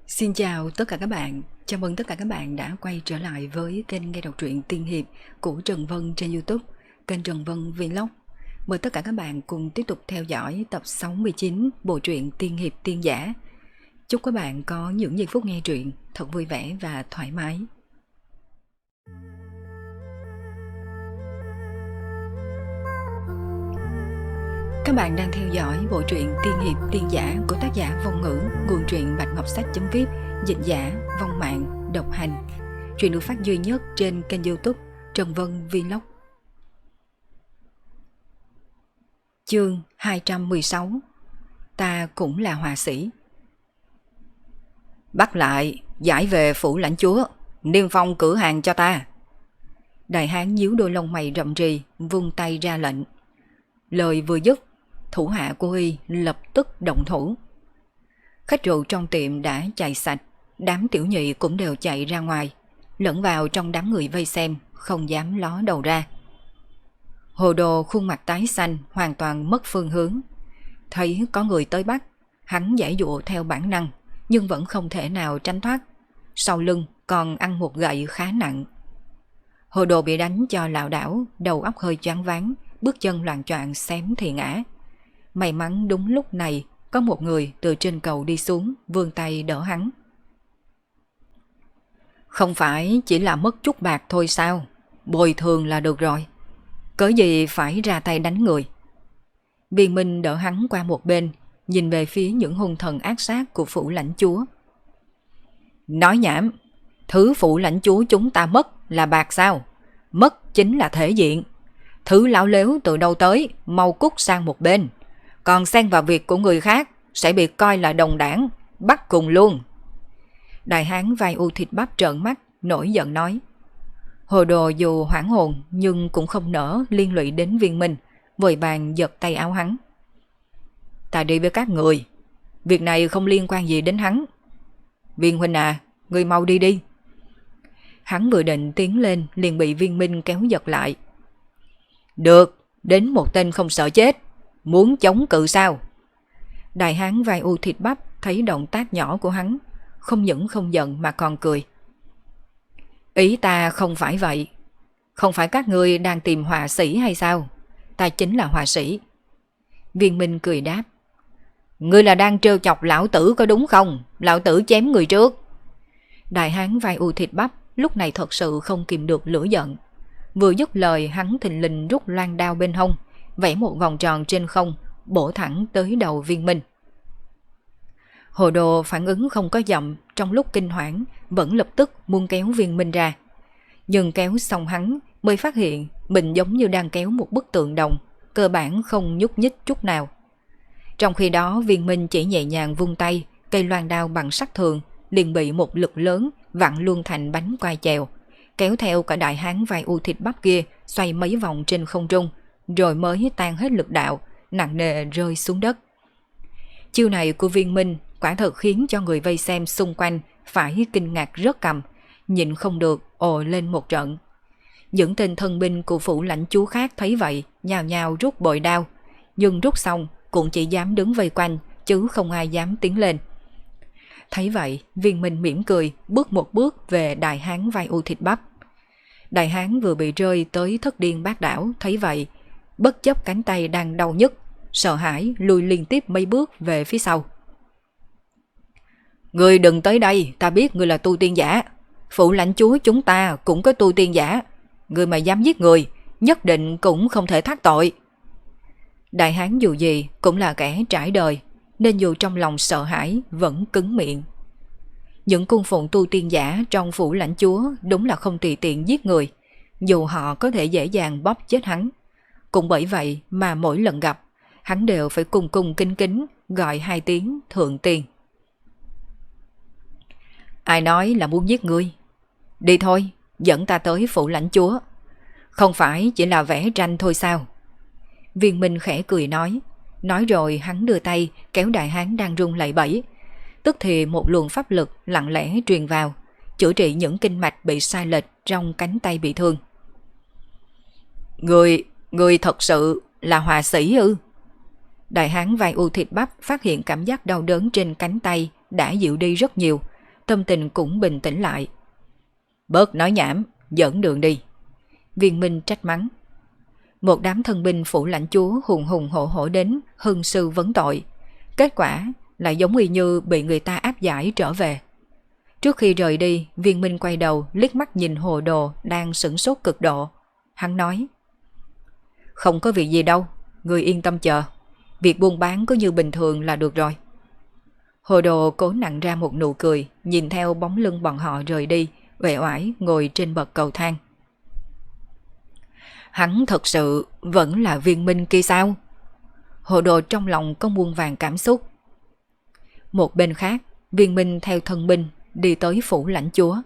Xin chào tất cả các bạn, chào mừng tất cả các bạn đã quay trở lại với kênh nghe đọc truyện tiên hiệp của Trần Vân trên YouTube, kênh Trần Vân Vlog. Mời tất cả các bạn cùng tiếp tục theo dõi tập 69 bộ truyện tiên hiệp tiên giả. Chúc các bạn có những giây phút nghe truyện thật vui vẻ và thoải mái. Các bạn đang theo dõi bộ truyện tiên hiệp tiên giả của tác giả Vong Ngữ, nguồn truyện Bạch Ngọc Sách.vip, dịch giả Vong Mạng, độc hành. Truyện được phát duy nhất trên kênh YouTube Trần Vân Vlog. Chương 216. Ta cũng là họa sĩ. Bắt lại, giải về phủ lãnh chúa, niêm phong cửa hàng cho ta. Đại hán nhíu đôi lông mày rậm rì, vung tay ra lệnh. Lời vừa dứt, thủ hạ của y lập tức động thủ. Khách rượu trong tiệm đã chạy sạch, đám tiểu nhị cũng đều chạy ra ngoài, lẫn vào trong đám người vây xem, không dám ló đầu ra. Hồ Đồ khuôn mặt tái xanh, hoàn toàn mất phương hướng. Thấy có người tới bắt, hắn giãy giụa theo bản năng, nhưng vẫn không thể nào tránh thoát. Sau lưng còn ăn một gậy khá nặng. Hồ Đồ bị đánh cho lảo đảo, đầu óc hơi choáng váng, bước chân loạng choạng xém thì ngã. May mắn đúng lúc này có một người từ trên cầu đi xuống, vươn tay đỡ hắn. Không phải chỉ là mất chút bạc thôi sao? Bồi thường là được rồi. Cớ gì phải ra tay đánh người? Viên Minh đỡ hắn qua một bên, nhìn về phía những hung thần ác sát của phủ lãnh chúa. Nói nhảm, thứ phủ lãnh chúa chúng ta mất là bạc sao? Mất chính là thể diện. Thứ lão lếu từ đâu tới, mau cút sang một bên. Còn xen vào việc của người khác sẽ bị coi là đồng đảng, bắt cùng luôn. Đại hán vai u thịt bắp trợn mắt, nổi giận nói. Hồ Đồ dù hoảng hồn nhưng cũng không nỡ liên lụy đến Viên Minh, vội vàng giật tay áo hắn. Ta đi với các người, việc này không liên quan gì đến hắn. Viên huynh à, người mau đi đi. Hắn vừa định tiến lên liền bị Viên Minh kéo giật lại. Được, đến một tên không sợ chết, muốn chống cự sao? Đại hán vai u thịt bắp thấy động tác nhỏ của hắn, không những không giận mà còn cười. Ý ta không phải vậy. Không phải các ngươi đang tìm họa sĩ hay sao? Ta chính là họa sĩ. Viên Minh cười đáp. Ngươi là đang trêu chọc lão tử có đúng không? Lão tử chém người trước. Đại hán vai u thịt bắp lúc này thật sự không kìm được lửa giận. Vừa dứt lời hắn thình lình rút loan đao bên hông, vẽ một vòng tròn trên không, bổ thẳng tới đầu Viên Minh. Hồ Đồ phản ứng không có chậm, trong lúc kinh hoảng vẫn lập tức muốn kéo Viên Minh ra. Nhưng kéo xong hắn mới phát hiện mình giống như đang kéo một bức tượng đồng, cơ bản không nhúc nhích chút nào. Trong khi đó Viên Minh chỉ nhẹ nhàng vung tay, cây loan đao bằng sắt thường liền bị một lực lớn vặn luôn thành bánh quai chèo, kéo theo cả đại hán vai u thịt bắp kia xoay mấy vòng trên không trung, rồi mới tan hết lực đạo, nặng nề rơi xuống đất. Chiêu này của Viên Minh quả thật khiến cho người vây xem xung quanh phải kinh ngạc rớt cằm, nhịn không được ồ lên một trận. Những tên thân binh của phủ lãnh chúa khác thấy vậy, nhào nhào rút bội đao, nhưng rút xong cũng chỉ dám đứng vây quanh, chứ không ai dám tiến lên. Thấy vậy, Viên Minh mỉm cười, bước một bước về đại hán vai u thịt bắp. Đại hán vừa bị rơi tới thất điên bát đảo, thấy vậy, bất chấp cánh tay đang đau nhức, sợ hãi lùi liên tiếp mấy bước về phía sau. Ngươi đừng tới đây, ta biết ngươi là tu tiên giả. Phủ lãnh chúa chúng ta cũng có tu tiên giả. Ngươi mà dám giết người, nhất định cũng không thể thoát tội. Đại hán dù gì cũng là kẻ trải đời, nên dù trong lòng sợ hãi vẫn cứng miệng. Những cung phụng tu tiên giả trong phủ lãnh chúa đúng là không tùy tiện giết người, dù họ có thể dễ dàng bóp chết hắn. Cũng bởi vậy mà mỗi lần gặp, hắn đều phải cung cung kính kính gọi hai tiếng thượng tiên. Ai nói là muốn giết ngươi? Đi thôi, dẫn ta tới phủ lãnh chúa. Không phải chỉ là vẽ tranh thôi sao? Viên Minh khẽ cười nói rồi hắn đưa tay kéo đại hán đang run lẩy bẩy. Tức thì một luồng pháp lực lặng lẽ truyền vào, chữa trị những kinh mạch bị sai lệch trong cánh tay bị thương. Người thật sự là họa sĩ ư? Đại hán vai u thịt bắp phát hiện cảm giác đau đớn trên cánh tay đã dịu đi rất nhiều, tâm tình cũng bình tĩnh lại. Bớt nói nhảm, dẫn đường đi. Viên Minh trách mắng. Một đám thân binh phủ lãnh chúa hùng hùng hổ hổ đến hưng sư vấn tội. Kết quả lại giống y như bị người ta áp giải trở về. Trước khi rời đi, Viên Minh quay đầu liếc mắt nhìn Hồ Đồ đang sửng sốt cực độ. Hắn nói: Không có việc gì đâu, người yên tâm chờ. Việc buôn bán cứ như bình thường là được rồi. Hồ Đồ cố nặn ra một nụ cười, nhìn theo bóng lưng bọn họ rời đi, uể oải ngồi trên bậc cầu thang. Hắn thật sự vẫn là Viên Minh kia sao? Hồ Đồ trong lòng có muôn vàn cảm xúc. Một bên khác, Viên Minh theo thân binh đi tới phủ lãnh chúa.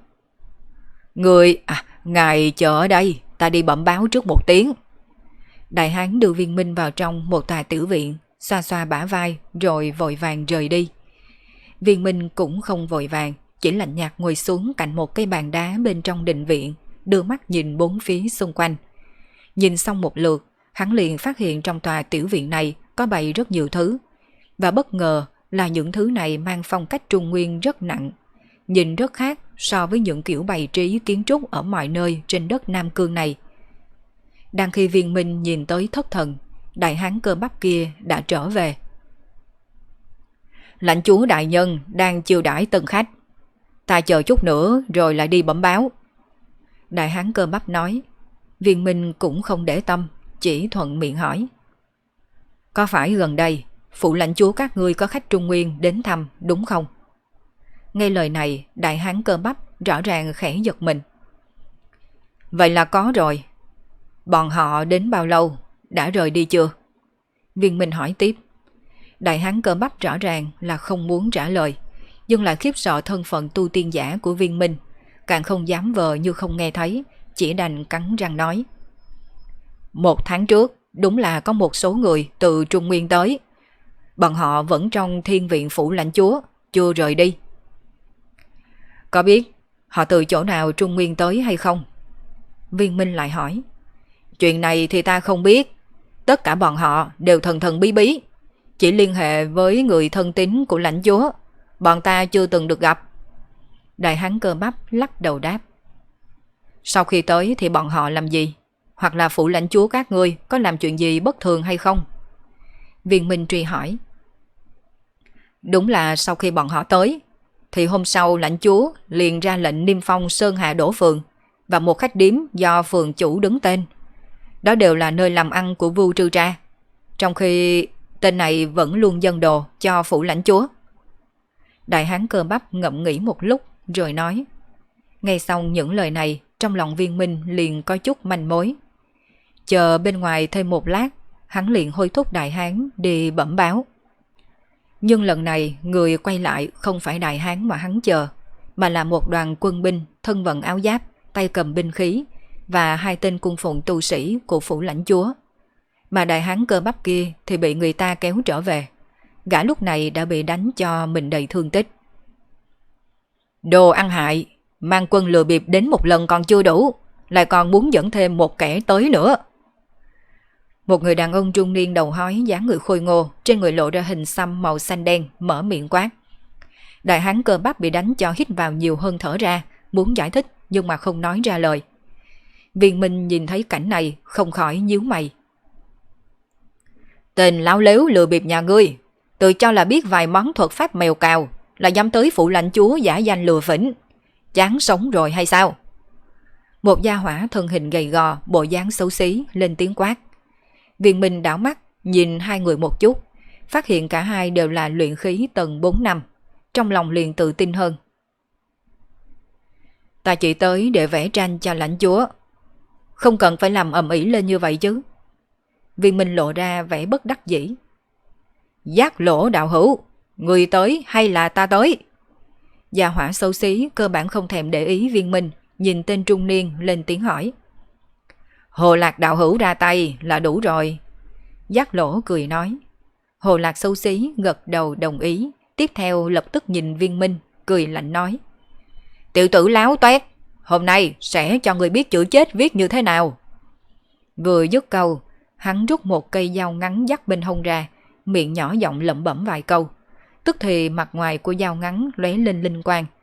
Ngài chờ ở đây, ta đi bẩm báo trước một tiếng. Đại hán đưa Viên Minh vào trong một tòa tiểu viện, xoa xoa bả vai rồi vội vàng rời đi. Viên Minh cũng không vội vàng, chỉ lạnh nhạt ngồi xuống cạnh một cái bàn đá bên trong đình viện, đưa mắt nhìn bốn phía xung quanh. Nhìn xong một lượt, hắn liền phát hiện trong tòa tiểu viện này có bày rất nhiều thứ, và bất ngờ là những thứ này mang phong cách Trung Nguyên rất nặng, nhìn rất khác so với những kiểu bày trí kiến trúc ở mọi nơi trên đất Nam Cương này. Đang khi Viên Minh nhìn tới thất thần, đại hán cơ bắp kia đã trở về. Lãnh chúa đại nhân đang chiêu đãi tân khách, ta chờ chút nữa rồi lại đi bẩm báo. Đại hán cơ bắp nói. Viên Minh cũng không để tâm, chỉ thuận miệng hỏi: Có phải gần đây phủ lãnh chúa các ngươi có khách Trung Nguyên đến thăm đúng không? Nghe lời này, đại hán cơ bắp rõ ràng khẽ giật mình. Vậy là có rồi. Bọn họ đến bao lâu? Đã rời đi chưa? Viên Minh hỏi tiếp. Đại hán cơ bắp rõ ràng là không muốn trả lời, nhưng lại khiếp sợ thân phận tu tiên giả của Viên Minh, càng không dám vờ như không nghe thấy, chỉ đành cắn răng nói: 1 tháng trước, đúng là có một số người từ Trung Nguyên tới. Bọn họ vẫn trong thiên viện phủ lãnh chúa, chưa rời đi. Có biết họ từ chỗ nào Trung Nguyên tới hay không? Viên Minh lại hỏi. Chuyện này thì ta không biết. Tất cả bọn họ đều thần thần bí bí, chỉ liên hệ với người thân tín của lãnh chúa. Bọn ta chưa từng được gặp. Đại hán cơ bắp lắc đầu đáp. Sau khi tới thì bọn họ làm gì? Hoặc là phủ lãnh chúa các ngươi có làm chuyện gì bất thường hay không? Viên Minh truy hỏi. Đúng là sau khi bọn họ tới, thì hôm sau lãnh chúa liền ra lệnh niêm phong Sơn Hà Đỗ Phường và một khách điếm do phường chủ đứng tên. Đó đều là nơi làm ăn của Vu Trư Tra, trong khi tên này vẫn luôn dâng đồ cho phủ lãnh chúa. Đại hán cơ bắp ngẫm nghĩ một lúc rồi nói. Nghe xong những lời này, trong lòng Viên Minh liền có chút manh mối. Chờ bên ngoài thêm một lát, hắn liền hối thúc đại hán đi bẩm báo. Nhưng lần này người quay lại không phải đại hán mà hắn chờ, mà là một đoàn quân binh thân vận áo giáp, tay cầm binh khí và 2 tên cung phụng tu sĩ của phủ lãnh chúa. Mà đại hán cơ bắp kia thì bị người ta kéo trở về. Gã lúc này đã bị đánh cho mình đầy thương tích. Đồ ăn hại, mang quân lừa bịp đến một lần còn chưa đủ, lại còn muốn dẫn thêm một kẻ tới nữa. Một người đàn ông trung niên đầu hói, dáng người khôi ngô, trên người lộ ra hình xăm màu xanh đen, mở miệng quát. Đại hán cơ bắp bị đánh cho hít vào nhiều hơn thở ra, muốn giải thích nhưng mà không nói ra lời. Viên Minh nhìn thấy cảnh này không khỏi nhíu mày. Tên láo lếu lừa bịp nhà ngươi, tự cho là biết vài món thuật pháp mèo cào, là dám tới phủ lãnh chúa giả danh lừa phỉnh. Chán sống rồi hay sao? Một gia hỏa thân hình gầy gò, bộ dáng xấu xí lên tiếng quát. Viên Minh đảo mắt nhìn hai người một chút, phát hiện cả hai đều là luyện khí tầng 4 năm, trong lòng liền tự tin hơn. Ta chỉ tới để vẽ tranh cho lãnh chúa, không cần phải làm ầm ĩ lên như vậy chứ. Viên Minh lộ ra vẻ bất đắc dĩ. Giác lỗ đạo hữu, người tới hay là ta tới? Gia hỏa xấu xí cơ bản không thèm để ý Viên Minh, nhìn tên trung niên lên tiếng hỏi. Hồ Lạc đạo hữu ra tay là đủ rồi. Giác lỗ cười nói. Hồ Lạc xấu xí gật đầu đồng ý, tiếp theo lập tức nhìn Viên Minh, cười lạnh nói. Tiểu tử láo toét, hôm nay sẽ cho người biết chữ chết viết như thế nào. Vừa dứt câu, hắn rút một cây dao ngắn dắt bên hông ra, miệng nhỏ giọng lẩm bẩm vài câu. Tức thì mặt ngoài của dao ngắn lóe lên linh quang,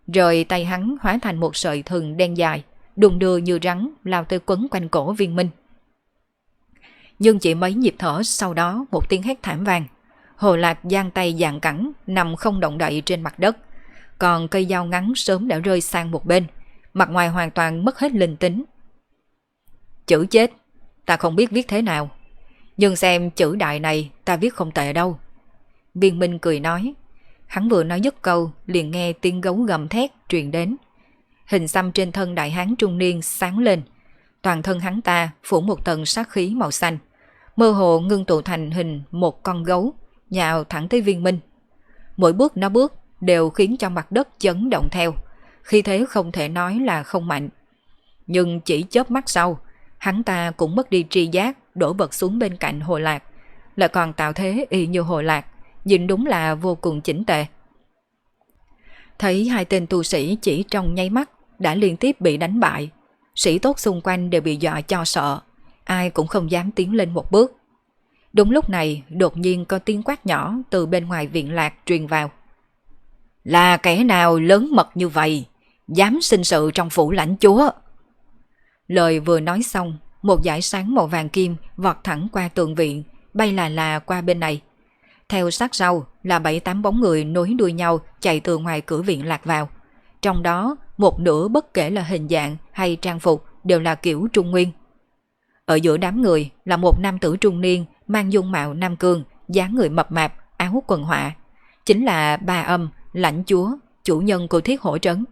Rồi tay hắn hóa thành một sợi thừng đen dài, đùng đưa như rắn lao tới quấn quanh cổ Viên Minh. Nhưng chỉ mấy nhịp thở sau đó một tiếng hét thảm vang. Hồ Lạc giang tay dạn cẳng nằm không động đậy trên mặt đất, còn cây dao ngắn sớm đã rơi sang một bên, mặt ngoài hoàn toàn mất hết linh tính. Chữ chết ta không biết viết thế nào, nhưng xem chữ đại này ta viết không tệ đâu. Viên Minh cười nói. Hắn vừa nói dứt câu liền nghe tiếng gấu gầm thét truyền đến. Hình xăm trên thân đại hán trung niên sáng lên, toàn thân hắn ta phủ một tầng sát khí màu xanh, mơ hồ ngưng tụ thành hình một con gấu nhào thẳng tới Viên Minh. Mỗi bước nó bước đều khiến cho mặt đất chấn động theo, khi thế không thể nói là không mạnh. Nhưng chỉ chớp mắt sau, hắn ta cũng mất đi tri giác, đổ vật xuống bên cạnh Hồ Lạc, lại còn tạo thế y như Hồ Lạc, nhìn đúng là vô cùng chỉnh tề. Thấy hai tên tu sĩ chỉ trong nháy mắt đã liên tiếp bị đánh bại, sĩ tốt xung quanh đều bị dọa cho sợ, ai cũng không dám tiến lên một bước. Đúng lúc này đột nhiên có tiếng quát nhỏ từ bên ngoài viện lạc truyền vào. Là kẻ nào lớn mật như vậy, dám sinh sự trong phủ lãnh chúa? Lời vừa nói xong, một dải sáng màu vàng kim vọt thẳng qua tường viện, bay là qua bên này. Theo sát sau là 7-8 bóng người nối đuôi nhau chạy từ ngoài cửa viện lạc vào. Trong đó, một nửa bất kể là hình dạng hay trang phục đều là kiểu Trung Nguyên. Ở giữa đám người là một nam tử trung niên mang dung mạo nam cương, dáng người mập mạp, áo quần họa. Chính là Ba Âm, lãnh chúa, chủ nhân của Thiết Hổ Trấn.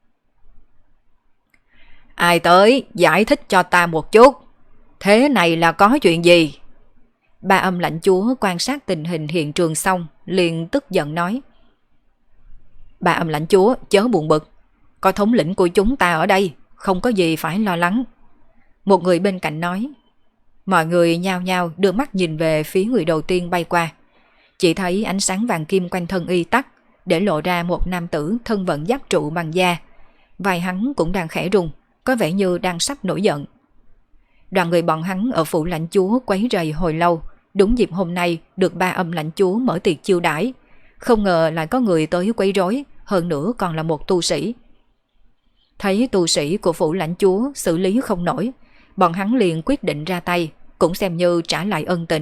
Ai tới giải thích cho ta một chút, thế này là có chuyện gì? Ba Âm lãnh chúa quan sát tình hình hiện trường xong liền tức giận nói. Ba Âm lãnh chúa chớ buồn bực, có thống lĩnh của chúng ta ở đây, không có gì phải lo lắng. Một người bên cạnh nói. Mọi người nhao nhao đưa mắt nhìn về phía người đầu tiên bay qua. Chỉ thấy ánh sáng vàng kim quanh thân y tắt, để lộ ra một nam tử thân vận giáp trụ bằng da. Vai hắn cũng đang khẽ rung, có vẻ như đang sắp nổi giận. Đoàn người bọn hắn ở phủ lãnh chúa quấy rầy hồi lâu, đúng dịp hôm nay được Ba Âm lãnh chúa mở tiệc chiêu đãi, không ngờ lại có người tới quấy rối, hơn nữa còn là một tu sĩ. Thấy tu sĩ của phủ lãnh chúa xử lý không nổi, bọn hắn liền quyết định ra tay, cũng xem như trả lại ân tình.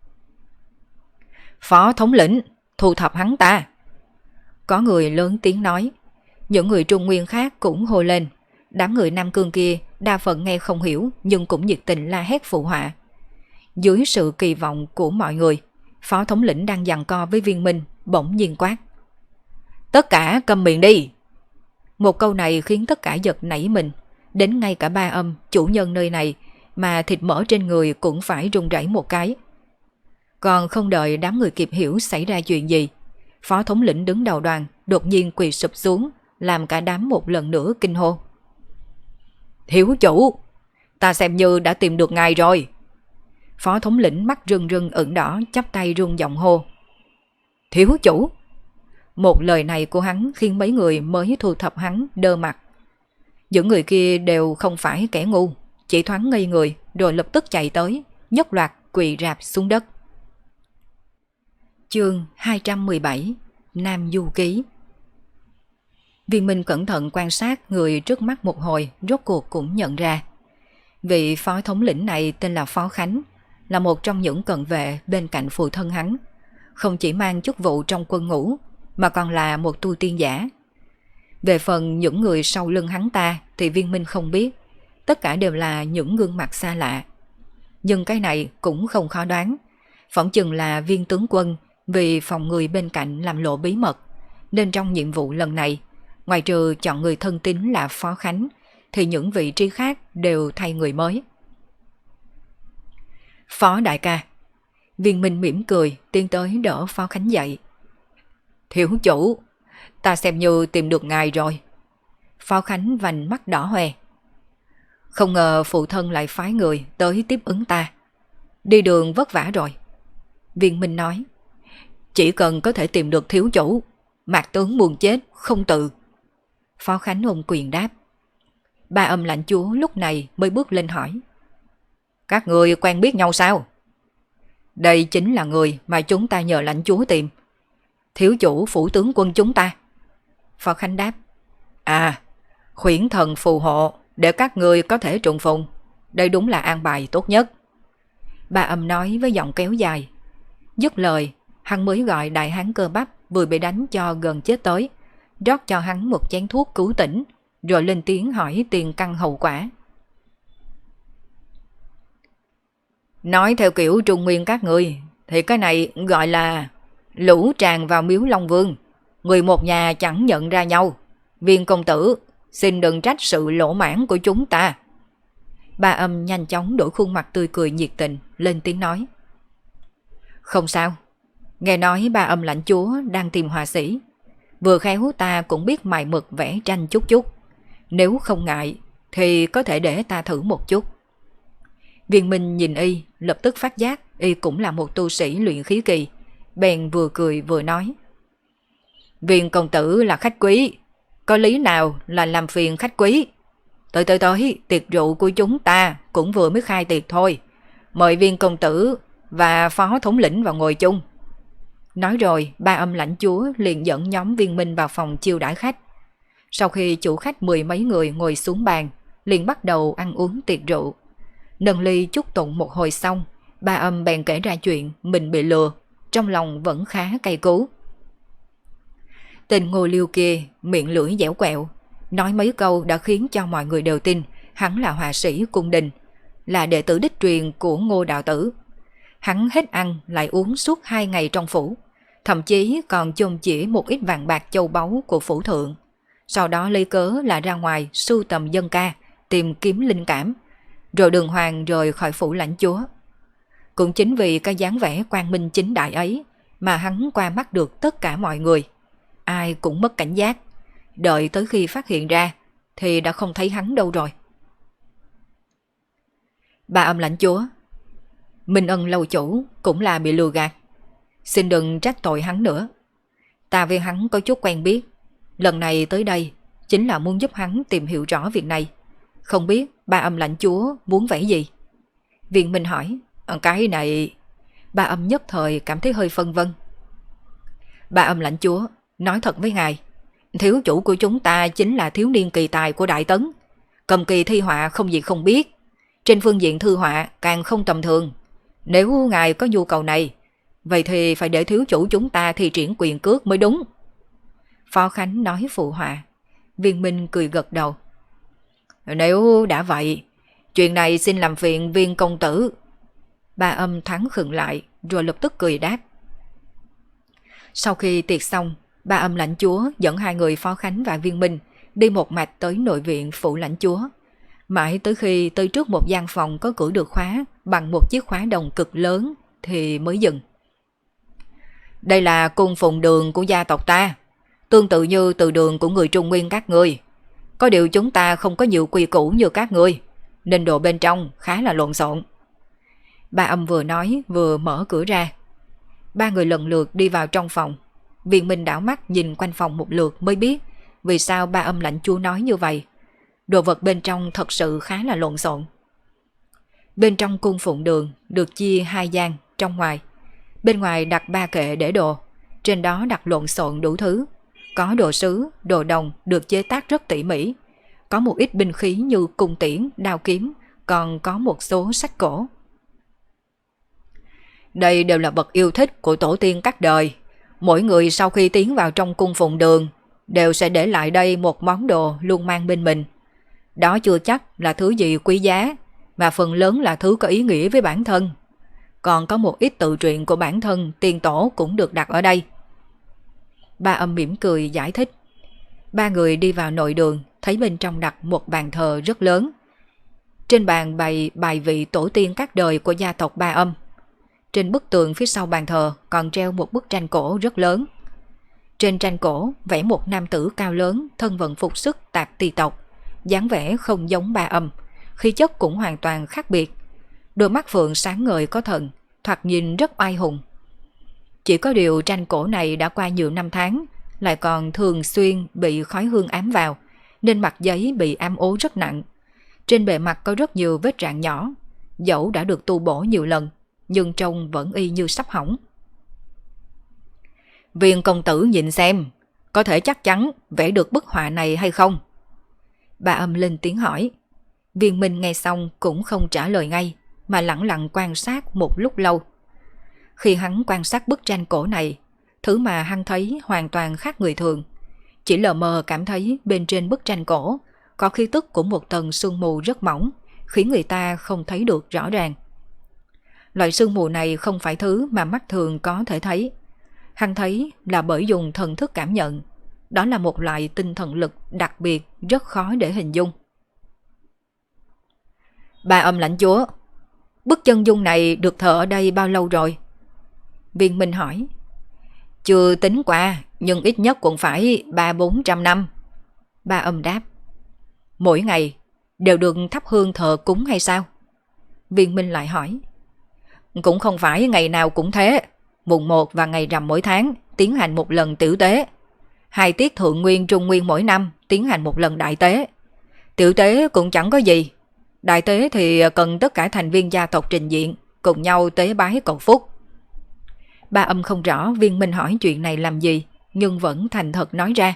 Phó thống lĩnh, thu thập hắn ta. Có người lớn tiếng nói. Những người Trung Nguyên khác cũng hô lên. Đám người Nam Cương kia đa phần nghe không hiểu nhưng cũng nhiệt tình la hét phụ họa. Dưới sự kỳ vọng của mọi người, phó thống lĩnh đang giằng co với Viên Minh bỗng nhiên quát. Tất cả câm miệng đi. Một câu này khiến tất cả giật nảy mình, đến ngay cả Ba Âm, chủ nhân nơi này, mà thịt mỡ trên người cũng phải run rẩy một cái. Còn không đợi đám người kịp hiểu xảy ra chuyện gì, phó thống lĩnh đứng đầu đoàn đột nhiên quỳ sụp xuống, làm cả đám một lần nữa kinh hô. Thiếu chủ, ta xem như đã tìm được ngài rồi. Phó thống lĩnh mắt rưng rưng ửng đỏ chắp tay run giọng hô. Thiếu chủ. Một lời này của hắn khiến mấy người mới thu thập hắn đơ mặt. Những người kia đều không phải kẻ ngu, chỉ thoáng ngây người rồi lập tức chạy tới, nhất loạt quỳ rạp xuống đất. Chương 217 Nam Du Ký. Viên Minh cẩn thận quan sát người trước mắt một hồi, rốt cuộc cũng nhận ra. Vị phó thống lĩnh này tên là Phó Khánh, là một trong những cận vệ bên cạnh phụ thân hắn. Không chỉ mang chức vụ trong quân ngũ, mà còn là một tu tiên giả. Về phần những người sau lưng hắn ta thì Viên Minh không biết, tất cả đều là những gương mặt xa lạ. Nhưng cái này cũng không khó đoán, phỏng chừng là Viên tướng quân vì phòng người bên cạnh làm lộ bí mật, nên trong nhiệm vụ lần này, ngoài trừ chọn người thân tín là Phó Khánh, thì những vị trí khác đều thay người mới. Phó đại ca. Viên Minh mỉm cười tiến tới đỡ Phó Khánh dậy. Thiếu chủ, ta xem như tìm được ngài rồi. Phó Khánh vành mắt đỏ hoe. Không ngờ phụ thân lại phái người tới tiếp ứng ta. Đi đường vất vả rồi. Viên Minh nói. Chỉ cần có thể tìm được thiếu chủ, Mạc tướng buồn chết không tự. Phó Khánh ôm quyền đáp. Ba Âm lãnh chúa lúc này mới bước lên hỏi. Các người quen biết nhau sao? Đây chính là người mà chúng ta nhờ lãnh chúa tìm. Thiếu chủ phủ tướng quân chúng ta. Phó Khánh đáp. À, khuyển thần phù hộ để các ngươi có thể trùng phùng. Đây đúng là an bài tốt nhất. Ba Âm nói với giọng kéo dài. Dứt lời, hắn mới gọi đại hán cơ bắp vừa bị đánh cho gần chết tới, rót cho hắn một chén thuốc cứu tỉnh, rồi lên tiếng hỏi tiền căn hậu quả. Nói theo kiểu Trung Nguyên các ngươi, thì cái này gọi là lũ tràn vào miếu Long Vương, người một nhà chẳng nhận ra nhau. Viên công tử, xin đừng trách sự lỗ mãn của chúng ta. Ba Âm nhanh chóng đổi khuôn mặt tươi cười nhiệt tình, lên tiếng nói. Không sao, nghe nói Ba Âm lãnh chúa đang tìm họa sĩ, vừa khéo ta cũng biết mài mực vẽ tranh chút chút. Nếu không ngại thì có thể để ta thử một chút. Viên Minh nhìn y, lập tức phát giác y cũng là một tu sĩ luyện khí kỳ, bèn vừa cười vừa nói. Viên công tử là khách quý, có lý nào là làm phiền khách quý. Tới, tiệc rượu của chúng ta cũng vừa mới khai tiệc thôi. Mời viên công tử và phó thống lĩnh vào ngồi chung. Nói rồi, Ba Âm lãnh chúa liền dẫn nhóm Viên Minh vào phòng chiêu đãi khách. Sau khi chủ khách 10 mấy người ngồi xuống bàn, liền bắt đầu ăn uống tiệc rượu. Nâng ly chúc tụng một hồi xong, Ba Âm bèn kể ra chuyện mình bị lừa, trong lòng vẫn khá cay cú. Tên Ngô Liêu kia miệng lưỡi dẻo quẹo, nói mấy câu đã khiến cho mọi người đều tin hắn là họa sĩ cung đình, là đệ tử đích truyền của Ngô đạo tử. Hắn hết ăn lại uống suốt 2 ngày trong phủ, thậm chí còn chôn chỉ một ít vàng bạc châu báu của phủ thượng. Sau đó lấy cớ là ra ngoài sưu tầm dân ca, tìm kiếm linh cảm, rồi đường hoàng rời khỏi phủ lãnh chúa. Cũng chính vì cái dáng vẻ quang minh chính đại ấy mà hắn qua mắt được tất cả mọi người. Ai cũng mất cảnh giác, đợi tới khi phát hiện ra thì đã không thấy hắn đâu rồi. Ba Âm lãnh chúa, Minh Ân lâu chủ cũng là bị lừa gạt, xin đừng trách tội hắn nữa. Ta với hắn có chút quen biết, lần này tới đây chính là muốn giúp hắn tìm hiểu rõ việc này. Không biết Ba Âm lãnh chúa muốn vẽ gì? Viên Minh hỏi. Cái này... Ba Âm nhất thời cảm thấy hơi phân vân. Ba Âm lãnh chúa, nói thật với ngài, thiếu chủ của chúng ta chính là thiếu niên kỳ tài của Đại Tấn, cầm kỳ thi họa không gì không biết, trên phương diện thư họa càng không tầm thường. Nếu ngài có nhu cầu này, vậy thì phải để thiếu chủ chúng ta thi triển quyền cước mới đúng. Phó Khánh nói phụ họa. Viên Minh cười gật đầu. Nếu đã vậy, chuyện này xin làm phiền Viên công tử. Ba Âm thoáng khựng lại, rồi lập tức cười đáp. Sau khi tiệc xong, Ba Âm lãnh chúa dẫn 2 người Phó Khánh và Viên Minh đi một mạch tới nội viện phủ lãnh chúa. Mãi tới khi tới trước một gian phòng có cửa được khóa bằng một chiếc khóa đồng cực lớn thì mới dừng. Đây là cung phụng đường của gia tộc ta, tương tự như từ đường của người Trung Nguyên các ngươi. Có điều chúng ta không có nhiều quy củ như các ngươi, nên đồ bên trong khá là lộn xộn. Ba Âm vừa nói vừa mở cửa ra. 3 người lần lượt đi vào trong phòng. Viên Minh đảo mắt nhìn quanh phòng một lượt mới biết vì sao Ba Âm lãnh chúa nói như vậy. Đồ vật bên trong thật sự khá là lộn xộn. Bên trong cung phụng đường được chia 2 gian trong ngoài. Bên ngoài đặt 3 kệ để đồ, trên đó đặt lộn xộn đủ thứ. Có đồ sứ, đồ đồng được chế tác rất tỉ mỉ. Có một ít binh khí như cung tiễn, đao kiếm, còn có một số sách cổ. Đây đều là vật yêu thích của tổ tiên các đời. Mỗi người sau khi tiến vào trong cung phụng đường đều sẽ để lại đây một món đồ luôn mang bên mình. Đó chưa chắc là thứ gì quý giá, mà phần lớn là thứ có ý nghĩa với bản thân. Còn có một ít tự truyện của bản thân tiên tổ cũng được đặt ở đây. Ba Âm mỉm cười giải thích. 3 người đi vào nội đường, thấy bên trong đặt một bàn thờ rất lớn. Trên bàn bày bài vị tổ tiên các đời của gia tộc Ba Âm. Trên bức tường phía sau bàn thờ còn treo một bức tranh cổ rất lớn. Trên tranh cổ vẽ một nam tử cao lớn, thân vận phục sức tạp tỳ tộc, dáng vẻ không giống Ba Âm, khí chất cũng hoàn toàn khác biệt. Đôi mắt phượng sáng ngời có thần, thoạt nhìn rất oai hùng. Chỉ có điều tranh cổ này đã qua nhiều năm tháng, lại còn thường xuyên bị khói hương ám vào, nên mặt giấy bị ám ố rất nặng. Trên bề mặt có rất nhiều vết rạn nhỏ, dẫu đã được tu bổ nhiều lần, nhưng trông vẫn y như sắp hỏng. Viên công tử nhìn xem, có thể chắc chắn vẽ được bức họa này hay không? Ba Âm lên tiếng hỏi. Viên Minh nghe xong cũng không trả lời ngay, mà lẳng lặng quan sát một lúc lâu. Khi hắn quan sát bức tranh cổ này, thứ mà hắn thấy hoàn toàn khác người thường. Chỉ lờ mờ cảm thấy bên trên bức tranh cổ có khí tức của một tầng sương mù rất mỏng, khiến người ta không thấy được rõ ràng. Loại sương mù này không phải thứ mà mắt thường có thể thấy. Hắn thấy là bởi dùng thần thức cảm nhận. Đó là một loại tinh thần lực đặc biệt rất khó để hình dung. Ba Âm lãnh chúa, bức chân dung này được thờ ở đây bao lâu rồi? Viên Minh hỏi. Chưa tính qua, nhưng ít nhất cũng phải 300-400 năm. Ba Âm đáp. Mỗi ngày đều được thắp hương thờ cúng hay sao? Viên Minh lại hỏi. Cũng không phải ngày nào cũng thế. Mùng 1 và ngày rằm mỗi tháng tiến hành một lần tiểu tế. 2 tiết thượng nguyên trung nguyên mỗi năm tiến hành một lần đại tế. Tiểu tế cũng chẳng có gì. Đại tế thì cần tất cả thành viên gia tộc trình diện, cùng nhau tế bái cầu phúc. Ba Âm không rõ Viên Minh hỏi chuyện này làm gì, nhưng vẫn thành thật nói ra.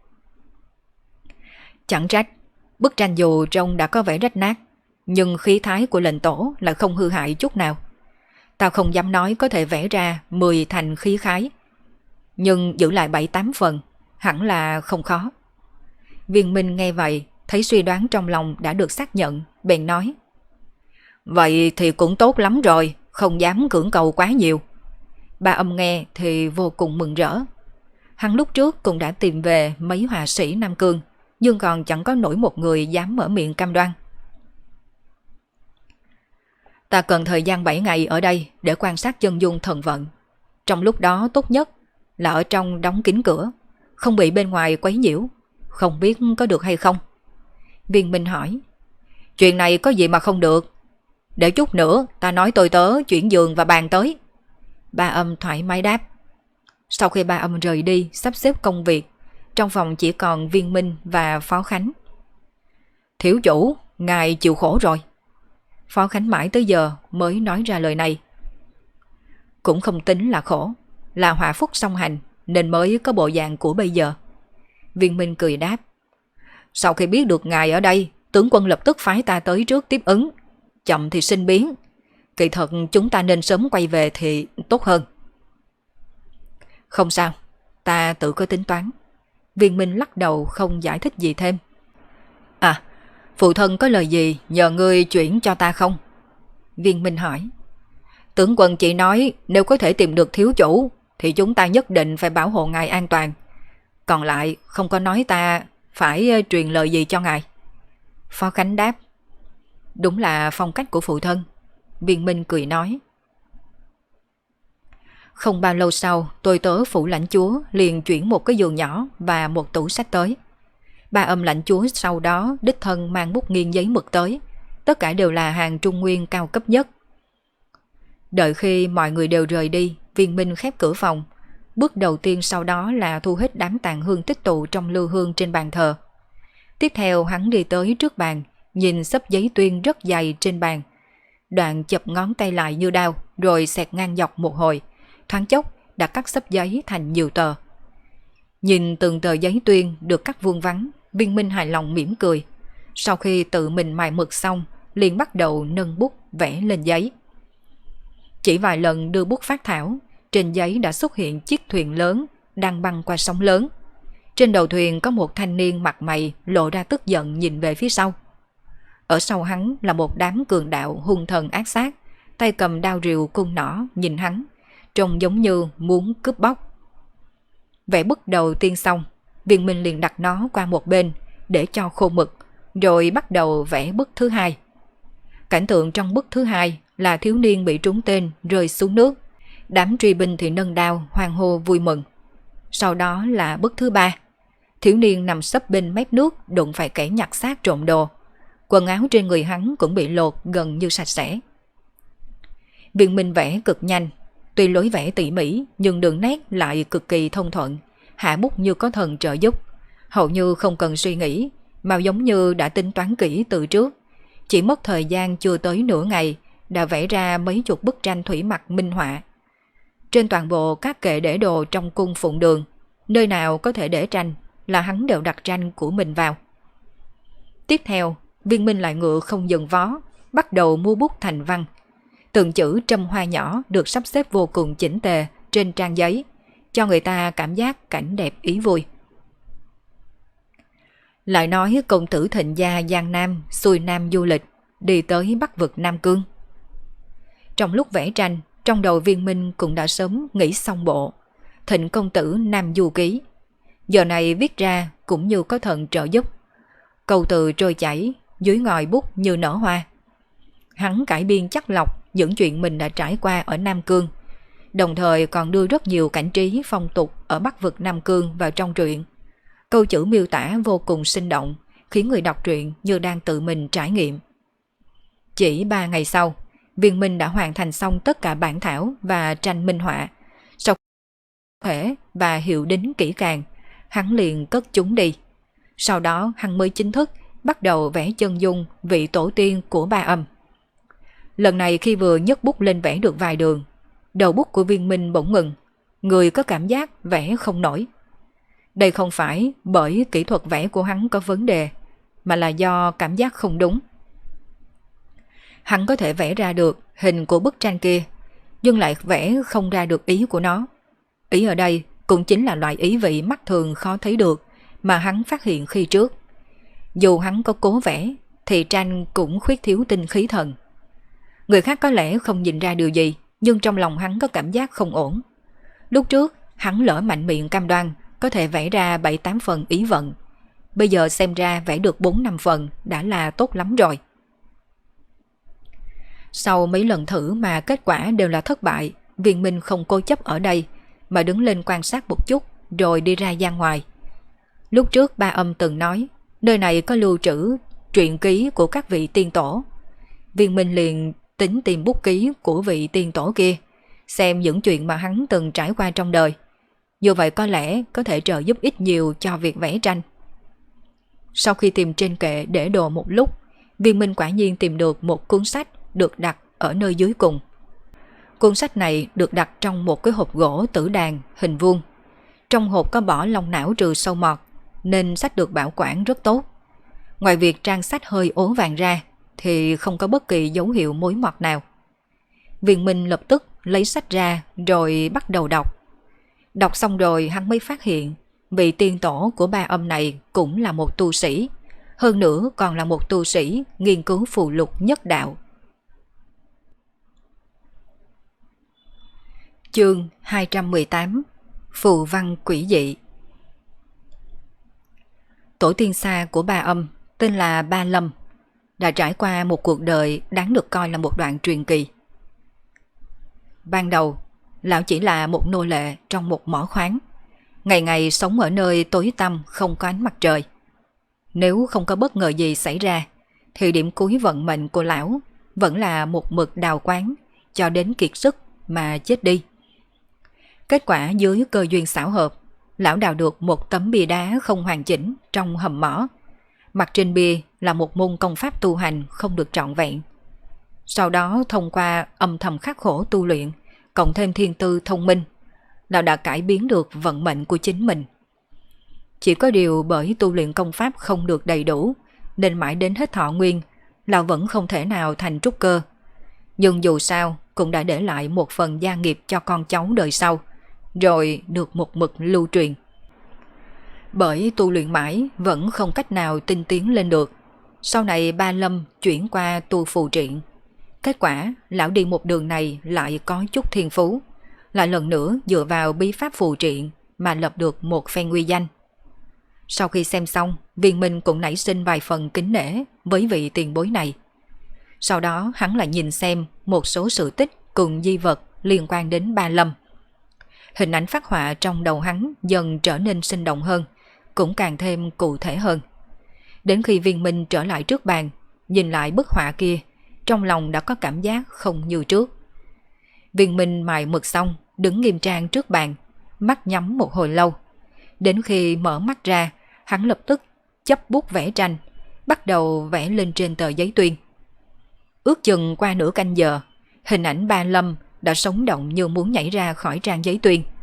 Chẳng trách, bức tranh dù trông đã có vẻ rách nát, nhưng khí thái của lệnh tổ là không hư hại chút nào. Tao không dám nói có thể vẽ ra 10 thành khí khái, nhưng giữ lại 7-8 phần, hẳn là không khó. Viên Minh nghe vậy, thấy suy đoán trong lòng đã được xác nhận, bèn nói. Vậy thì cũng tốt lắm rồi, không dám cưỡng cầu quá nhiều. Ba Âm nghe thì vô cùng mừng rỡ. Hắn lúc trước cũng đã tìm về mấy họa sĩ Nam Cương, nhưng còn chẳng có nổi một người dám mở miệng cam đoan. Ta cần thời gian 7 ngày ở đây để quan sát chân dung thần vận. Trong lúc đó tốt nhất là ở trong đóng kín cửa, không bị bên ngoài quấy nhiễu. Không biết có được hay không? Viên Minh hỏi. Chuyện này có gì mà không được? Để chút nữa ta nói tôi tớ chuyển giường và bàn tới. Ba Âm thoải mái đáp. Sau khi Ba Âm rời đi sắp xếp công việc, trong phòng chỉ còn Viên Minh và Phó Khánh. Thiếu chủ, ngài chịu khổ rồi. Phó Khánh mãi tới giờ mới nói ra lời này. Cũng không tính là khổ, là họa phúc song hành nên mới có bộ dạng của bây giờ. Viên Minh cười đáp. Sau khi biết được ngài ở đây, tướng quân lập tức phái ta tới trước tiếp ứng. Chậm thì sinh biến. Kỳ thật chúng ta nên sớm quay về thì tốt hơn. Không sao, ta tự có tính toán. Viên Minh lắc đầu không giải thích gì thêm. À, phụ thân có lời gì nhờ ngươi chuyển cho ta không? Viên Minh hỏi. Tướng quân chỉ nói nếu có thể tìm được thiếu chủ thì chúng ta nhất định phải bảo hộ ngài an toàn. Còn lại không có nói ta phải truyền lời gì cho ngài. Phó Khánh đáp. Đúng là phong cách của phụ thân. Viên Minh cười nói. Không bao lâu sau, tôi tớ phủ lãnh chúa liền chuyển một cái giường nhỏ và một tủ sách tới. Ba Âm lãnh chúa sau đó đích thân mang bút nghiêng giấy mực tới. Tất cả đều là hàng Trung Nguyên cao cấp nhất. Đợi khi mọi người đều rời đi, Viên Minh khép cửa phòng. Bước đầu tiên sau đó là thu hết đám tàn hương tích tụ trong lư hương trên bàn thờ. Tiếp theo hắn đi tới trước bàn, nhìn xấp giấy tuyên rất dày trên bàn. Đoạn chập ngón tay lại như đao, rồi xẹt ngang dọc một hồi. Thoáng chốc đã cắt xấp giấy thành nhiều tờ. Nhìn từng tờ giấy tuyên được cắt vuông vắn, Viên Minh hài lòng mỉm cười. Sau khi tự mình mài mực xong, liền bắt đầu nâng bút vẽ lên giấy. Chỉ vài lần đưa bút phác thảo, trên giấy đã xuất hiện chiếc thuyền lớn đang băng qua sóng lớn. Trên đầu thuyền có một thanh niên mặt mày lộ ra tức giận nhìn về phía sau. Ở sau hắn là một đám cường đạo hung thần ác sát, tay cầm đao rìu cung nỏ nhìn hắn, trông giống như muốn cướp bóc. Vẽ bức đầu tiên xong, Viên Minh liền đặt nó qua một bên để cho khô mực, rồi bắt đầu vẽ bức thứ hai. Cảnh tượng trong bức thứ hai là thiếu niên bị trúng tên rơi xuống nước, đám truy binh thì nâng đao hoan hô vui mừng. Sau đó là bức thứ ba, thiếu niên nằm sấp bên mép nước đụng phải kẻ nhặt xác trộm đồ, quần áo trên người hắn cũng bị lột gần như sạch sẽ. Viên Minh vẽ cực nhanh, tuy lối vẽ tỉ mỉ nhưng đường nét lại cực kỳ thông thuận, hạ bút như có thần trợ giúp, hầu như không cần suy nghĩ, mà giống như đã tính toán kỹ từ trước. Chỉ mất thời gian chưa tới nửa ngày đã vẽ ra mấy chục bức tranh thủy mặc minh họa. Trên toàn bộ các kệ để đồ trong cung phụng đường, Nơi nào có thể để tranh là hắn đều đặt tranh của mình vào. Tiếp theo, Viên Minh lại ngựa không dừng vó, bắt đầu mua bút thành văn. Từng chữ trâm hoa nhỏ được sắp xếp vô cùng chỉnh tề trên trang giấy, cho người ta cảm giác cảnh đẹp ý vui. Lại nói công tử Thịnh gia Giang Nam xuôi Nam du lịch, đi tới Bắc vực Nam Cương. Trong lúc vẽ tranh, trong đầu Viên Minh cũng đã sớm nghĩ xong bộ Thịnh công tử Nam Du Ký. Giờ này viết ra cũng như có thần trợ giúp. Câu từ trôi chảy, dưới ngòi bút như nở hoa. Hắn cải biên chắc lọc những chuyện mình đã trải qua ở Nam Cương, đồng thời còn đưa rất nhiều cảnh trí phong tục ở Bắc vực Nam Cương vào trong truyện. Câu chữ miêu tả vô cùng sinh động, khiến người đọc truyện như đang tự mình trải nghiệm. Chỉ 3 ngày sau, Viên Minh đã hoàn thành xong tất cả bản thảo và tranh minh họa. Sau thể và hiệu đính kỹ càng, hắn liền cất chúng đi. Sau đó hắn mới chính thức bắt đầu vẽ chân dung vị tổ tiên của Ba Âm. Lần này khi vừa nhấc bút lên vẽ được vài đường, đầu bút của Viên Minh bỗng ngừng, người có cảm giác vẽ không nổi. Đây không phải bởi kỹ thuật vẽ của hắn có vấn đề, mà là do cảm giác không đúng. Hắn có thể vẽ ra được hình của bức tranh kia, nhưng lại vẽ không ra được ý của nó. Ý ở đây cũng chính là loại ý vị mắt thường khó thấy được mà hắn phát hiện khi trước. Dù hắn có cố vẽ, thì tranh cũng khuyết thiếu tinh khí thần. Người khác có lẽ không nhìn ra điều gì, nhưng trong lòng hắn có cảm giác không ổn. Lúc trước, hắn lỡ mạnh miệng cam đoan có thể vẽ ra 7-8 phần ý vận. Bây giờ xem ra vẽ được 4-5 phần đã là tốt lắm rồi. Sau mấy lần thử mà kết quả đều là thất bại, Viên Minh không cố chấp ở đây, mà đứng lên quan sát một chút rồi đi ra gian ngoài. Lúc trước Ba Âm từng nói, nơi này có lưu trữ truyện ký của các vị tiên tổ. Viên Minh liền tính tìm bút ký của vị tiên tổ kia, xem những chuyện mà hắn từng trải qua trong đời. Như vậy có lẽ có thể trợ giúp ít nhiều cho việc vẽ tranh. Sau khi tìm trên kệ để đồ một lúc, Viên Minh quả nhiên tìm được một cuốn sách được đặt ở nơi dưới cùng. Cuốn sách này được đặt trong một cái hộp gỗ tử đàn hình vuông. Trong hộp có bỏ lòng não trừ sâu mọt, nên sách được bảo quản rất tốt. Ngoài việc trang sách hơi ố vàng ra, thì không có bất kỳ dấu hiệu mối mọt nào. Viên Minh lập tức lấy sách ra rồi bắt đầu đọc. Đọc xong rồi hắn mới phát hiện vị tiên tổ của Ba Âm này cũng là một tu sĩ, hơn nữa còn là một tu sĩ nghiên cứu phù lục nhất đạo. Chương 218: Phù văn quỷ dị. Tổ tiên xa của Ba Âm tên là Ba Lâm, đã trải qua một cuộc đời đáng được coi là một đoạn truyền kỳ. Ban đầu, lão chỉ là một nô lệ trong một mỏ khoáng, ngày ngày sống ở nơi tối tăm không có ánh mặt trời. Nếu không có bất ngờ gì xảy ra, thì điểm cuối vận mệnh của lão vẫn là một mực đào quáng cho đến kiệt sức mà chết đi. Kết quả dưới cơ duyên xảo hợp, lão đào được một tấm bia đá không hoàn chỉnh trong hầm mỏ. Mặt trên bia là một môn công pháp tu hành không được trọn vẹn. Sau đó thông qua âm thầm khắc khổ tu luyện, cộng thêm thiên tư thông minh, lão đã cải biến được vận mệnh của chính mình. Chỉ có điều bởi tu luyện công pháp không được đầy đủ, nên mãi đến hết thọ nguyên, lão vẫn không thể nào thành trúc cơ. Nhưng dù sao cũng đã để lại một phần gia nghiệp cho con cháu đời sau, rồi được một mực lưu truyền. Bởi tu luyện mãi vẫn không cách nào tinh tiến lên được, sau này Ba Lâm chuyển qua tu phù triện. Kết quả lão đi một đường này lại có chút thiên phú, lại lần nữa dựa vào bí pháp phù triện mà lập được một phen uy danh. Sau khi xem xong, Viên Minh cũng nảy sinh vài phần kính nể với vị tiền bối này. Sau đó hắn lại nhìn xem một số sự tích cùng di vật liên quan đến Ba Lâm. Hình ảnh phát họa trong đầu hắn dần trở nên sinh động hơn, cũng càng thêm cụ thể hơn. Đến khi Viên Minh trở lại trước bàn, nhìn lại bức họa kia, trong lòng đã có cảm giác không như trước. Viên Minh mài mực xong, đứng nghiêm trang trước bàn, mắt nhắm một hồi lâu. Đến khi mở mắt ra, hắn lập tức chấp bút vẽ tranh, bắt đầu vẽ lên trên tờ giấy tuyên. Ước chừng qua nửa canh giờ, hình ảnh Ba Lâm đã sống động như muốn nhảy ra khỏi trang giấy tuyên.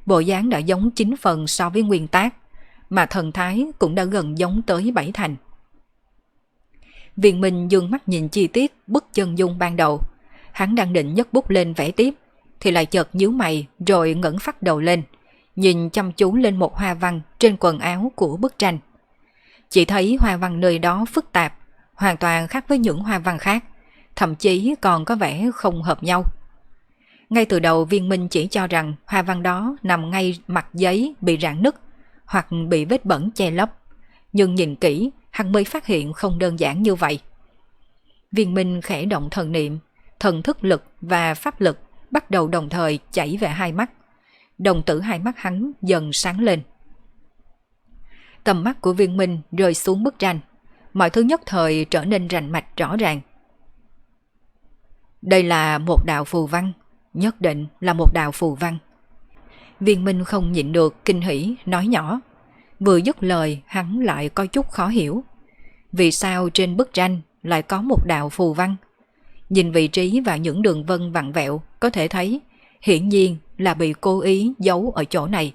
bộ dáng đã giống 9 phần so với nguyên tác, mà thần thái cũng đã gần giống tới 7 thành. Viên Minh dương mắt nhìn chi tiết bức chân dung ban đầu, hắn đang định nhấc bút lên vẽ tiếp, thì lại chợt nhíu mày rồi ngẩng phát đầu lên, nhìn chăm chú lên một hoa văn trên quần áo của bức tranh. Chỉ thấy hoa văn nơi đó phức tạp, hoàn toàn khác với những hoa văn khác, thậm chí còn có vẻ không hợp nhau. Ngay từ đầu Viên Minh chỉ cho rằng hoa văn đó nằm ngay mặt giấy bị rạn nứt hoặc bị vết bẩn che lấp, nhưng nhìn kỹ hắn mới phát hiện không đơn giản như vậy. Viên Minh khẽ động thần niệm, thần thức lực và pháp lực bắt đầu đồng thời chảy về hai mắt. Đồng tử hai mắt hắn dần sáng lên. Tầm mắt của Viên Minh rơi xuống bức tranh, mọi thứ nhất thời trở nên rành mạch rõ ràng. Đây là một đạo phù văn, nhất định là một đạo phù văn. Viên Minh không nhịn được kinh hỉ nói nhỏ. Vừa dứt lời hắn lại có chút khó hiểu. Vì sao trên bức tranh lại có một đạo phù văn? Nhìn vị trí và những đường vân vặn vẹo có thể thấy hiển nhiên là bị cố ý giấu ở chỗ này.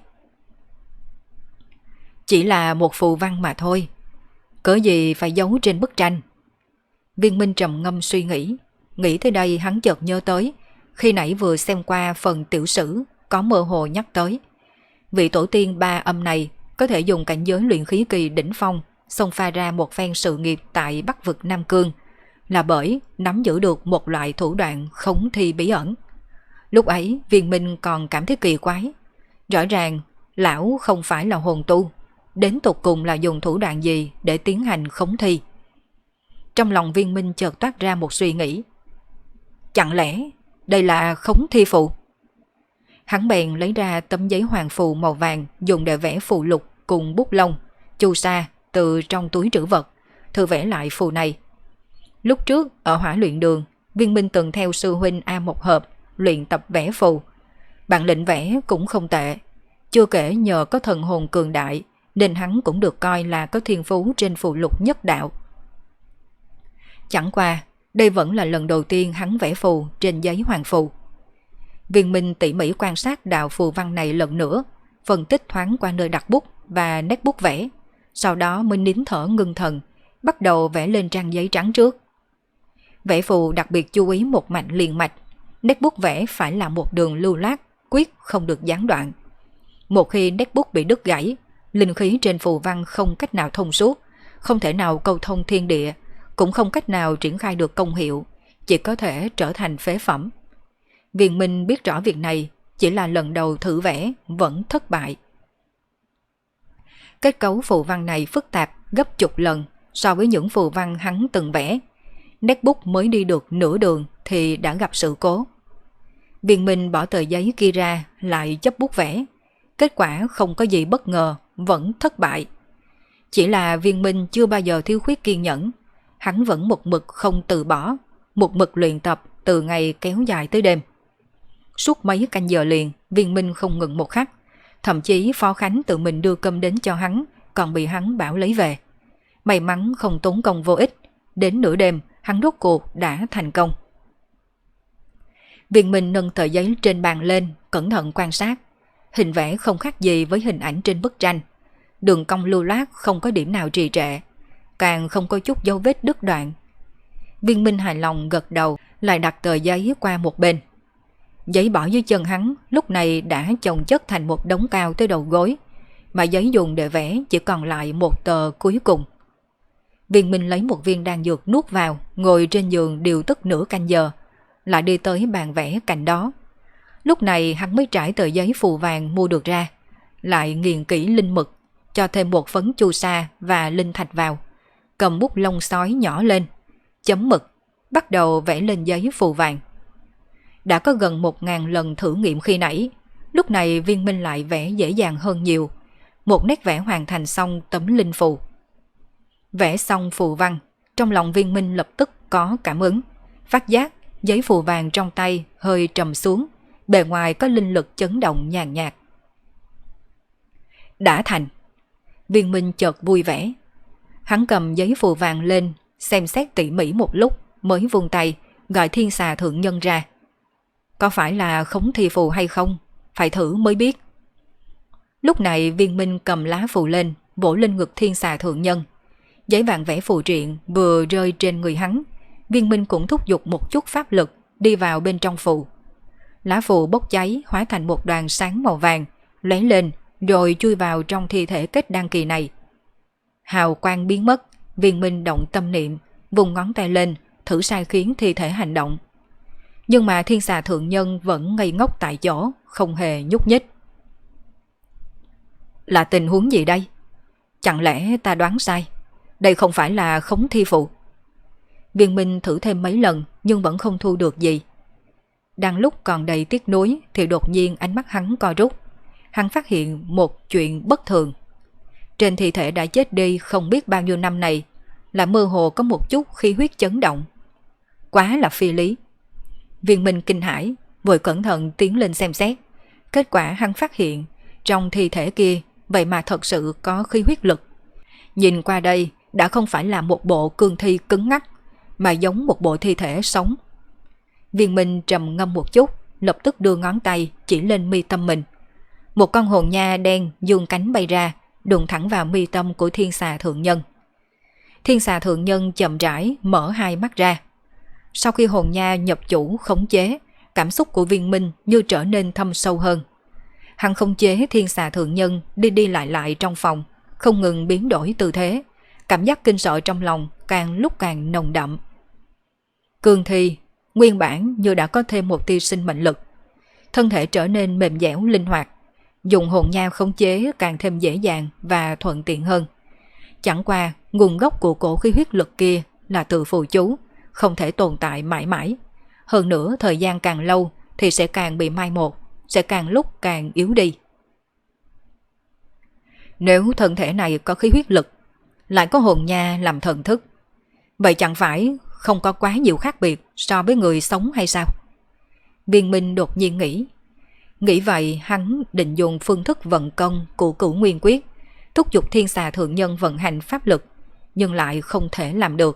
Chỉ là một phù văn mà thôi, cớ gì phải giấu trên bức tranh? Viên Minh trầm ngâm suy nghĩ. Nghĩ tới đây hắn chợt nhớ tới khi nãy vừa xem qua phần tiểu sử có mơ hồ nhắc tới vị tổ tiên ba âm này có thể dùng cảnh giới luyện khí kỳ đỉnh phong xông pha ra một phen sự nghiệp tại Bắc vực Nam Cương, là bởi nắm giữ được một loại thủ đoạn khống thi bí ẩn. Lúc ấy Viên Minh còn cảm thấy kỳ quái, rõ ràng lão không phải là hồn tu, đến tột cùng là dùng thủ đoạn gì để tiến hành khống thi? Trong lòng Viên Minh chợt toát ra một suy nghĩ. Chẳng lẽ đây là khống thi phù? Hắn bèn lấy ra tấm giấy hoàng phù màu vàng dùng để vẽ phù lục cùng bút lông, chu sa từ trong túi trữ vật, thử vẽ lại phù này. Lúc trước ở Hỏa Luyện Đường, Viên Minh từng theo sư huynh A Một Hợp luyện tập vẽ phù. Bản lĩnh vẽ cũng không tệ, chưa kể nhờ có thần hồn cường đại nên hắn cũng được coi là có thiên phú trên phù lục nhất đạo. Chẳng qua, đây vẫn là lần đầu tiên hắn vẽ phù trên giấy hoàng phù. Viên Minh tỉ mỉ quan sát đạo phù văn này lần nữa, phân tích thoáng qua nơi đặt bút và nét bút vẽ, sau đó mới nín thở ngưng thần, bắt đầu vẽ lên trang giấy trắng trước. Vẽ phù đặc biệt chú ý một mạch liền mạch, nét bút vẽ phải là một đường lưu loát, quyết không được gián đoạn. Một khi nét bút bị đứt gãy, linh khí trên phù văn không cách nào thông suốt, không thể nào câu thông thiên địa, cũng không cách nào triển khai được công hiệu, chỉ có thể trở thành phế phẩm. Viên Minh biết rõ việc này, chỉ là lần đầu thử vẽ vẫn thất bại. Kết cấu phù văn này phức tạp gấp chục lần so với những phù văn hắn từng vẽ. Nét bút mới đi được nửa đường thì đã gặp sự cố. Viên Minh bỏ tờ giấy kia ra lại chấp bút vẽ. Kết quả không có gì bất ngờ, vẫn thất bại. Chỉ là Viên Minh chưa bao giờ thiếu khuyết kiên nhẫn. Hắn vẫn một mực không từ bỏ, một mực luyện tập từ ngày kéo dài tới đêm. Suốt mấy canh giờ liền, Viên Minh không ngừng một khắc. Thậm chí Phó Khánh tự mình đưa cơm đến cho hắn, còn bị hắn bảo lấy về. May mắn không tốn công vô ích, đến nửa đêm hắn rốt cuộc đã thành công. Viên Minh nâng tờ giấy trên bàn lên, cẩn thận quan sát. Hình vẽ không khác gì với hình ảnh trên bức tranh. Đường cong lưu loát, không có điểm nào trì trệ, càng không có chút dấu vết đứt đoạn. Viên Minh hài lòng gật đầu, lại đặt tờ giấy qua một bên. Giấy bỏ dưới chân hắn lúc này đã chồng chất thành một đống cao tới đầu gối, mà giấy dùng để vẽ chỉ còn lại một tờ cuối cùng. Viên Minh lấy một viên đan dược nuốt vào, ngồi trên giường điều tức nửa canh giờ, lại đi tới bàn vẽ cạnh đó. Lúc này hắn mới trải tờ giấy phù vàng mua được ra, lại nghiền kỹ linh mực, cho thêm một phấn chu sa và linh thạch vào, cầm bút lông sói nhỏ lên, chấm mực, bắt đầu vẽ lên giấy phù vàng. Đã có gần 1000 lần thử nghiệm khi nãy, lúc này Viên Minh lại vẽ dễ dàng hơn nhiều. Một nét vẽ hoàn thành xong tấm linh phù. Vẽ xong phù văn, trong lòng Viên Minh lập tức có cảm ứng, phát giác giấy phù vàng trong tay hơi trầm xuống, bề ngoài có linh lực chấn động nhàn nhạt. Đã thành. Viên Minh chợt vui vẻ. Hắn cầm giấy phù vàng lên, xem xét tỉ mỉ một lúc mới vung tay gọi Thiên Xà Thượng Nhân ra. Có phải là khống thi phù hay không? Phải thử mới biết. Lúc này Viên Minh cầm lá phù lên, vỗ lên ngực Thiên Xà Thượng Nhân. Giấy vàng vẽ phù triện vừa rơi trên người hắn, Viên Minh cũng thúc giục một chút pháp lực đi vào bên trong phù. Lá phù bốc cháy hóa thành một đoàn sáng màu vàng, lóe lên rồi chui vào trong thi thể kết đăng kỳ này. Hào quang biến mất, Viên Minh động tâm niệm, vùng ngón tay lên, thử sai khiến thi thể hành động. Nhưng mà Thiên Xà Thượng Nhân vẫn ngây ngốc tại chỗ, không hề nhúc nhích. Là tình huống gì đây? Chẳng lẽ ta đoán sai? Đây không phải là khống thi phụ? Viên Minh thử thêm mấy lần nhưng vẫn không thu được gì. Đang lúc còn đầy tiếc nuối thì đột nhiên ánh mắt hắn co rút. Hắn phát hiện một chuyện bất thường. Trên thi thể đã chết đi không biết bao nhiêu năm này là mơ hồ có một chút khí huyết chấn động. Quá là phi lý. Viên Minh kinh hãi, vội cẩn thận tiến lên xem xét. Kết quả hắn phát hiện trong thi thể kia vậy mà thật sự có khí huyết lực. Nhìn qua đây đã không phải là một bộ cương thi cứng ngắc, mà giống một bộ thi thể sống. Viên Minh trầm ngâm một chút, lập tức đưa ngón tay chỉ lên mi tâm mình. Một con hồn nha đen dương cánh bay ra, đụng thẳng vào mi tâm của Thiên Xà Thượng Nhân. Thiên Xà Thượng Nhân chậm rãi mở hai mắt ra. Sau khi hồn nha nhập chủ khống chế, cảm xúc của Viên Minh như trở nên thâm sâu hơn. Hắn khống chế Thiên Xà Thượng Nhân đi đi lại lại trong phòng, không ngừng biến đổi tư thế. Cảm giác kinh sợ trong lòng càng lúc càng nồng đậm. Cương thi nguyên bản như đã có thêm một tia sinh mệnh lực, thân thể trở nên mềm dẻo linh hoạt, dùng hồn nha khống chế càng thêm dễ dàng và thuận tiện hơn. Chẳng qua nguồn gốc của cổ khí huyết lực kia là từ phù chú, không thể tồn tại mãi mãi. Hơn nữa thời gian càng lâu thì sẽ càng bị mai một, sẽ càng lúc càng yếu đi. Nếu thân thể này có khí huyết lực, lại có hồn nha làm thần thức, vậy chẳng phải không có quá nhiều khác biệt so với người sống hay sao? Viên Minh đột nhiên nghĩ. Nghĩ vậy hắn định dùng phương thức vận công của Cửu Nguyên Quyết, thúc giục Thiên Xà Thượng Nhân vận hành pháp lực, nhưng lại không thể làm được.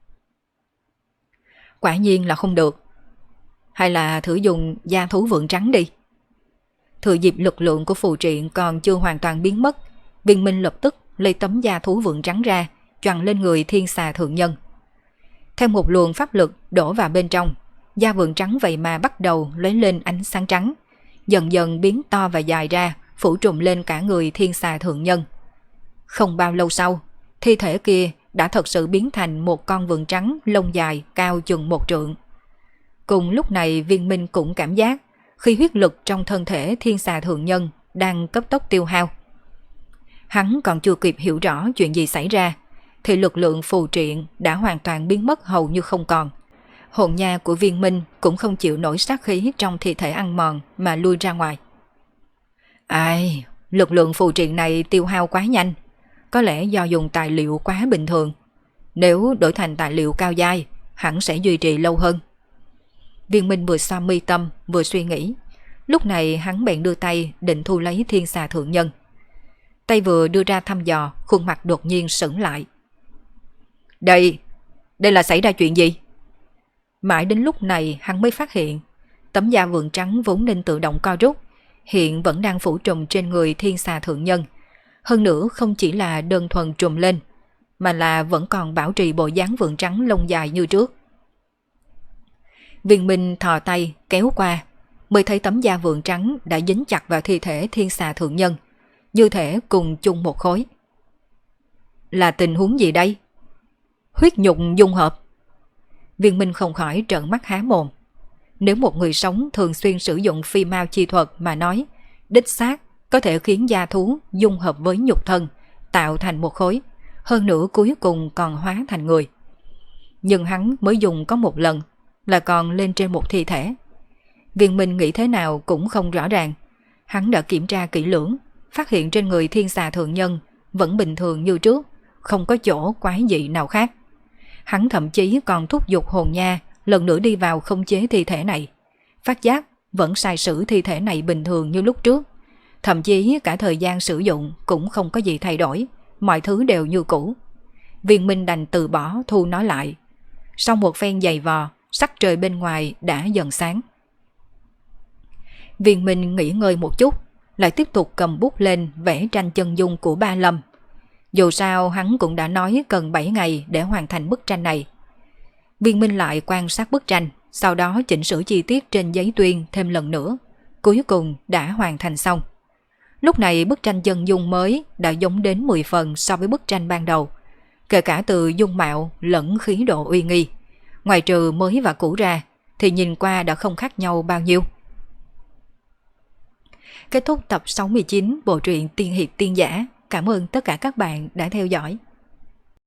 Quả nhiên là không được. Hay là thử dùng da thú vượn trắng đi. Thừa dịp lực lượng của phù triện còn chưa hoàn toàn biến mất, Viên Minh lập tức lấy tấm da thú vượn trắng ra, choàng lên người Thiên Xà Thượng Nhân. Theo một luồng pháp lực đổ vào bên trong, da vượn trắng vậy mà bắt đầu lóe lên ánh sáng trắng, dần dần biến to và dài ra, phủ trùm lên cả người Thiên Xà Thượng Nhân. Không bao lâu sau, thi thể kia đã thật sự biến thành một con vượn trắng lông dài cao chừng 1 trượng. Cùng lúc này Viên Minh cũng cảm giác khi huyết lực trong thân thể Thiên Xà Thượng Nhân đang cấp tốc tiêu hao. Hắn còn chưa kịp hiểu rõ chuyện gì xảy ra thì lực lượng phù triện đã hoàn toàn biến mất hầu như không còn. Hồn nha của Viên Minh cũng không chịu nổi sát khí trong thi thể ăn mòn mà lui ra ngoài. Ai, lực lượng phù triện này tiêu hao quá nhanh, có lẽ do dùng tài liệu quá bình thường. Nếu đổi thành tài liệu cao giai, hẳn sẽ duy trì lâu hơn. Viên Minh vừa xoa mi tâm vừa suy nghĩ. Lúc này hắn bèn đưa tay định thu lấy Thiên Xà Thượng Nhân. Tay vừa đưa ra thăm dò, khuôn mặt đột nhiên sững lại. Đây là xảy ra chuyện gì? Mãi đến lúc này hắn mới phát hiện tấm da vượn trắng vốn nên tự động co rút, hiện vẫn đang phủ trùm trên người Thiên Xà Thượng Nhân. Hơn nữa không chỉ là đơn thuần trùm lên, mà là vẫn còn bảo trì bộ dáng vượn trắng lông dài như trước. Viên Minh thò tay kéo qua, mới thấy tấm da vượn trắng đã dính chặt vào thi thể Thiên Xà Thượng Nhân, như thể cùng chung một khối. Là tình huống gì đây? Huyết nhục dung hợp. Viên Minh không khỏi trợn mắt há mồm. Nếu một người sống thường xuyên sử dụng phi mao chi thuật mà nói, đích xác có thể khiến da thú dung hợp với nhục thân, tạo thành một khối, hơn nữa cuối cùng còn hóa thành người. Nhưng hắn mới dùng có một lần, là còn lên trên một thi thể. Viên Minh nghĩ thế nào cũng không rõ ràng. Hắn đã kiểm tra kỹ lưỡng, phát hiện trên người Thiên Xà Thượng Nhân vẫn bình thường như trước, không có chỗ quái dị nào khác. Hắn thậm chí còn thúc giục hồn nha lần nữa đi vào khống chế thi thể này. Phát giác vẫn sai sử thi thể này bình thường như lúc trước. Thậm chí cả thời gian sử dụng cũng không có gì thay đổi, mọi thứ đều như cũ. Viên Minh đành từ bỏ thu nó lại. Sau một phen giày vò, sắc trời bên ngoài đã dần sáng. Viên Minh nghỉ ngơi một chút, lại tiếp tục cầm bút lên vẽ tranh chân dung của Ba Lâm. Dù sao hắn cũng đã nói cần 7 ngày để hoàn thành bức tranh này. Viên Minh lại quan sát bức tranh, sau đó chỉnh sửa chi tiết trên giấy tuyên thêm lần nữa. Cuối cùng đã hoàn thành xong. Lúc này bức tranh chân dung mới đã giống đến 10 phần so với bức tranh ban đầu, kể cả từ dung mạo lẫn khí độ uy nghi. Ngoài trừ mới và cũ ra thì nhìn qua đã không khác nhau bao nhiêu. Kết thúc tập 69 bộ truyện Tiên Hiệp Tiên Giả. Cảm ơn tất cả các bạn đã theo dõi.